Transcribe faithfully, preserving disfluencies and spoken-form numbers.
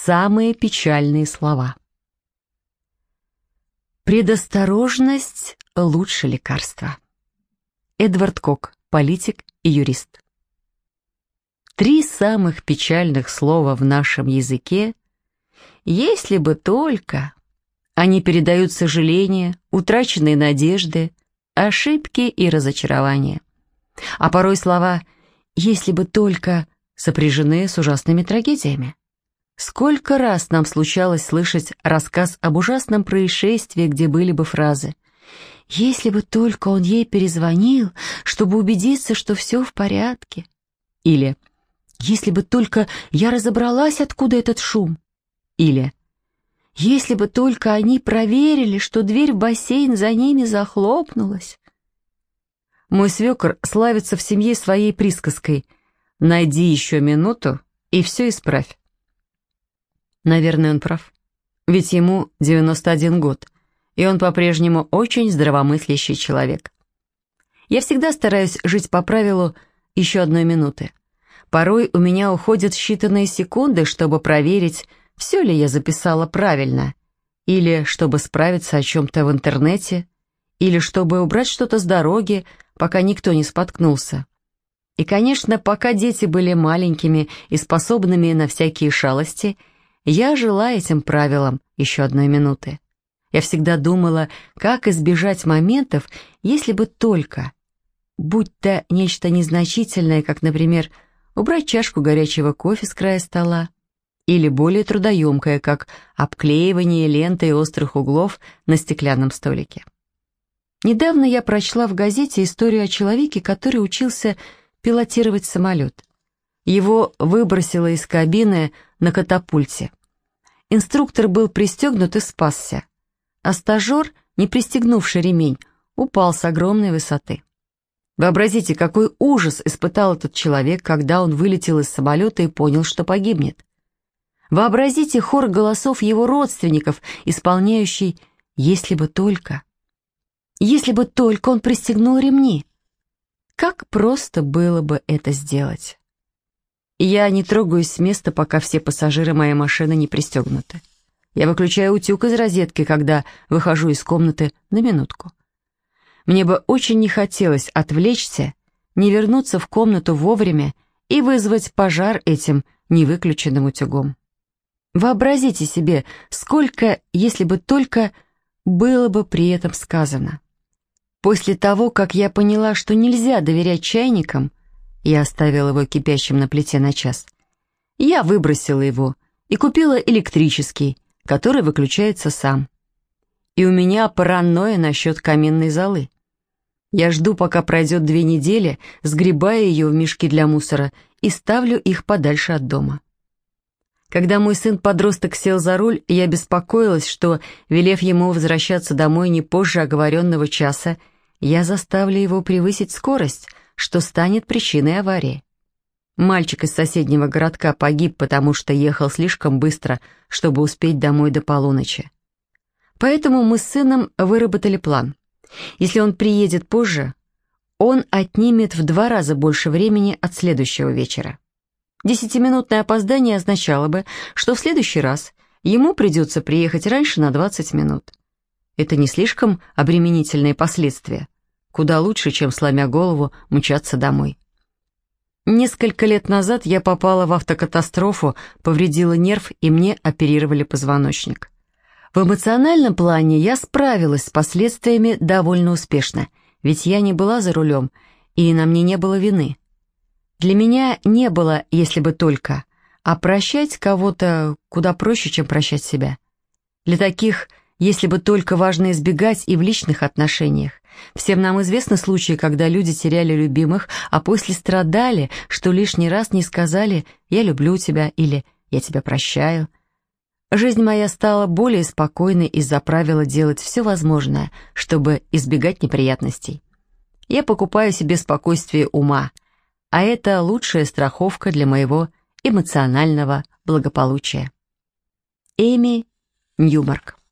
самые печальные слова. Предосторожность – лучше лекарства. Эдвард Кок, политик и юрист. Три самых печальных слова в нашем языке, если бы только они передают сожаление, утраченные надежды, ошибки и разочарования. А порой слова «если бы только» сопряжены с ужасными трагедиями. Сколько раз нам случалось слышать рассказ об ужасном происшествии, где были бы фразы «если бы только он ей перезвонил, чтобы убедиться, что все в порядке», или «если бы только я разобралась, откуда этот шум», или «если бы только они проверили, что дверь в бассейн за ними захлопнулась». Мой свекор славится в семье своей присказкой «найди еще минуту и все исправь». Наверное, он прав. Ведь ему девяносто один год, и он по-прежнему очень здравомыслящий человек. Я всегда стараюсь жить по правилу еще одной минуты. Порой у меня уходят считанные секунды, чтобы проверить, все ли я записала правильно, или чтобы справиться о чем-то в интернете, или чтобы убрать что-то с дороги, пока никто не споткнулся. И, конечно, пока дети были маленькими и способными на всякие шалости, я жила этим правилам еще одной минуты. Я всегда думала, как избежать моментов, если бы только, будь то нечто незначительное, как, например, убрать чашку горячего кофе с края стола, или более трудоемкое, как обклеивание лентой острых углов на стеклянном столике. Недавно я прочла в газете историю о человеке, который учился пилотировать самолет. Его выбросило из кабины на катапульте. Инструктор был пристегнут и спасся, а стажер, не пристегнувший ремень, упал с огромной высоты. Вообразите, какой ужас испытал этот человек, когда он вылетел из самолета и понял, что погибнет. Вообразите хор голосов его родственников, исполняющий «если бы только». Если бы только он пристегнул ремни. Как просто было бы это сделать. Я не трогаюсь с места, пока все пассажиры моей машины не пристегнуты. Я выключаю утюг из розетки, когда выхожу из комнаты на минутку. Мне бы очень не хотелось отвлечься, не вернуться в комнату вовремя и вызвать пожар этим невыключенным утюгом. Вообразите себе, сколько, если бы только, было бы при этом сказано. После того, как я поняла, что нельзя доверять чайникам, я оставила его кипящим на плите на час, я выбросила его и купила электрический, который выключается сам. И у меня паранойя насчет каминной золы. Я жду, пока пройдет две недели, сгребая ее в мешки для мусора и ставлю их подальше от дома. Когда мой сын-подросток сел за руль, я беспокоилась, что, велев ему возвращаться домой не позже оговоренного часа, я заставлю его превысить скорость, что станет причиной аварии. Мальчик из соседнего городка погиб, потому что ехал слишком быстро, чтобы успеть домой до полуночи. Поэтому мы с сыном выработали план. Если он приедет позже, он отнимет в два раза больше времени от следующего вечера. Десятиминутное опоздание означало бы, что в следующий раз ему придется приехать раньше на двадцать минут. Это не слишком обременительные последствия. Куда лучше, чем, сломя голову, мчаться домой. Несколько лет назад я попала в автокатастрофу, повредила нерв, и мне оперировали позвоночник. В эмоциональном плане я справилась с последствиями довольно успешно, ведь я не была за рулем, и на мне не было вины. Для меня не было, если бы только, а прощать кого-то куда проще, чем прощать себя. Для таких, если бы только, важно избегать и в личных отношениях. Всем нам известны случаи, когда люди теряли любимых, а после страдали, что лишний раз не сказали «я люблю тебя» или «я тебя прощаю». Жизнь моя стала более спокойной из-за правила делать все возможное, чтобы избегать неприятностей. Я покупаю себе спокойствие ума, а это лучшая страховка для моего эмоционального благополучия. Эми Ньюмарк.